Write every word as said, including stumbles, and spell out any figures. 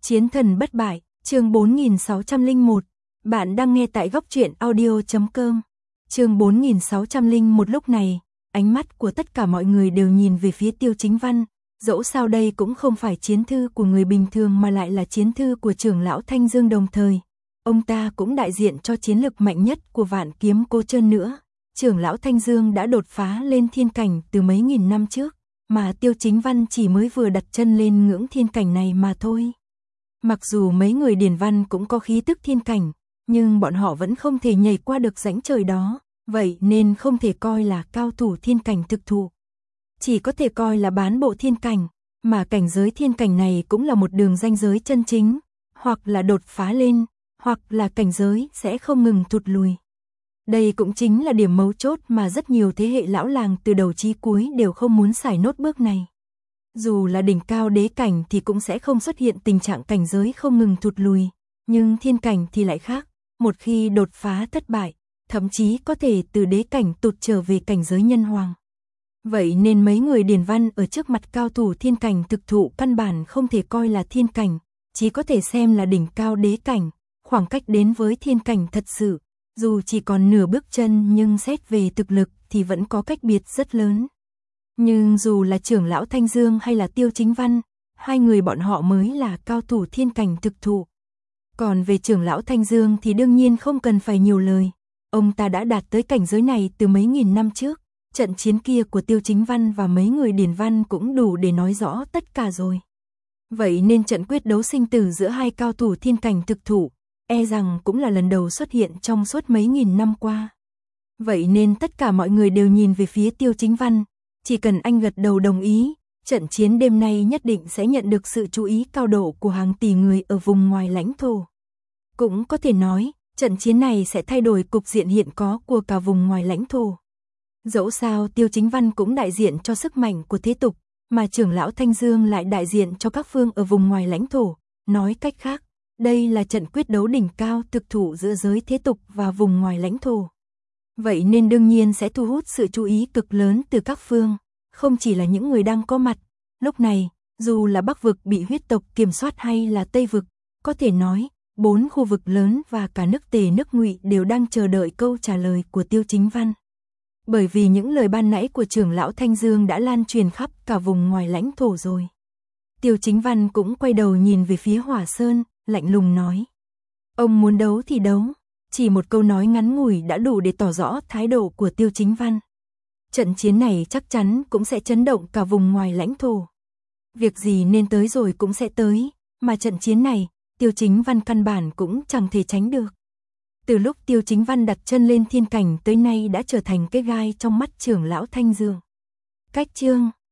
Chiến thần bất bại, chương bốn nghìn sáu trăm lẻ một. Bạn đang nghe tại góc truyện audio chấm com. Chương bốn nghìn sáu trăm lẻ một. Lúc này, ánh mắt của tất cả mọi người đều nhìn về phía Tiêu Chính Văn, dẫu sao đây cũng không phải chiến thư của người bình thường mà lại là chiến thư của trưởng lão Thanh Dương, đồng thời ông ta cũng đại diện cho chiến lực mạnh nhất của Vạn Kiếm Cô Trơn nữa. Trưởng lão Thanh Dương đã đột phá lên thiên cảnh từ mấy nghìn năm trước, mà Tiêu Chính Văn chỉ mới vừa đặt chân lên ngưỡng thiên cảnh này mà thôi. Mặc dù mấy người Điền Văn cũng có khí tức thiên cảnh, nhưng bọn họ vẫn không thể nhảy qua được rãnh trời đó, vậy nên không thể coi là cao thủ thiên cảnh thực thụ. Chỉ có thể coi là bán bộ thiên cảnh, mà cảnh giới thiên cảnh này cũng là một đường ranh giới chân chính, hoặc là đột phá lên, hoặc là cảnh giới sẽ không ngừng thụt lùi. Đây cũng chính là điểm mấu chốt mà rất nhiều thế hệ lão làng từ đầu chí cuối đều không muốn xài nốt bước này. Dù là đỉnh cao đế cảnh thì cũng sẽ không xuất hiện tình trạng cảnh giới không ngừng thụt lùi, nhưng thiên cảnh thì lại khác, một khi đột phá thất bại, thậm chí có thể từ đế cảnh tụt trở về cảnh giới nhân hoàng. Vậy nên mấy người Điền Văn ở trước mặt cao thủ thiên cảnh thực thụ căn bản không thể coi là thiên cảnh, chỉ có thể xem là đỉnh cao đế cảnh, khoảng cách đến với thiên cảnh thật sự, dù chỉ còn nửa bước chân nhưng xét về thực lực thì vẫn có cách biệt rất lớn. Nhưng dù là trưởng lão Thanh Dương hay là Tiêu Chính Văn, hai người bọn họ mới là cao thủ thiên cảnh thực thụ. Còn về trưởng lão Thanh Dương thì đương nhiên không cần phải nhiều lời, ông ta đã đạt tới cảnh giới này từ mấy nghìn năm trước, trận chiến kia của Tiêu Chính Văn và mấy người Điền Văn cũng đủ để nói rõ tất cả rồi. Vậy nên trận quyết đấu sinh tử giữa hai cao thủ thiên cảnh thực thụ, e rằng cũng là lần đầu xuất hiện trong suốt mấy nghìn năm qua. Vậy nên tất cả mọi người đều nhìn về phía Tiêu Chính Văn, chỉ cần anh gật đầu đồng ý, trận chiến đêm nay nhất định sẽ nhận được sự chú ý cao độ của hàng tỷ người ở vùng ngoài lãnh thổ. Cũng có thể nói, trận chiến này sẽ thay đổi cục diện hiện có của cả vùng ngoài lãnh thổ. Dẫu sao Tiêu Chính Văn cũng đại diện cho sức mạnh của thế tục, mà trưởng lão Thanh Dương lại đại diện cho các phương ở vùng ngoài lãnh thổ. Nói cách khác, đây là trận quyết đấu đỉnh cao thực thụ giữa giới thế tục và vùng ngoài lãnh thổ. Vậy nên đương nhiên sẽ thu hút sự chú ý cực lớn từ các phương, không chỉ là những người đang có mặt. Lúc này, dù là Bắc vực bị huyết tộc kiểm soát hay là Tây vực, có thể nói, bốn khu vực lớn và cả nước Tề nước Ngụy đều đang chờ đợi câu trả lời của Tiêu Chính Văn. Bởi vì những lời ban nãy của trưởng lão Thanh Dương đã lan truyền khắp cả vùng ngoài lãnh thổ rồi. Tiêu Chính Văn cũng quay đầu nhìn về phía Hỏa Sơn, lạnh lùng nói. Ông muốn đấu thì đấu. Chỉ một câu nói ngắn ngủi đã đủ để tỏ rõ thái độ của Tiêu Chính Văn. Trận chiến này chắc chắn cũng sẽ chấn động cả vùng ngoài lãnh thổ. Việc gì nên tới rồi cũng sẽ tới, mà trận chiến này, Tiêu Chính Văn căn bản cũng chẳng thể tránh được. Từ lúc Tiêu Chính Văn đặt chân lên thiên cảnh tới nay đã trở thành cái gai trong mắt trưởng lão Thanh Dương. Cách chương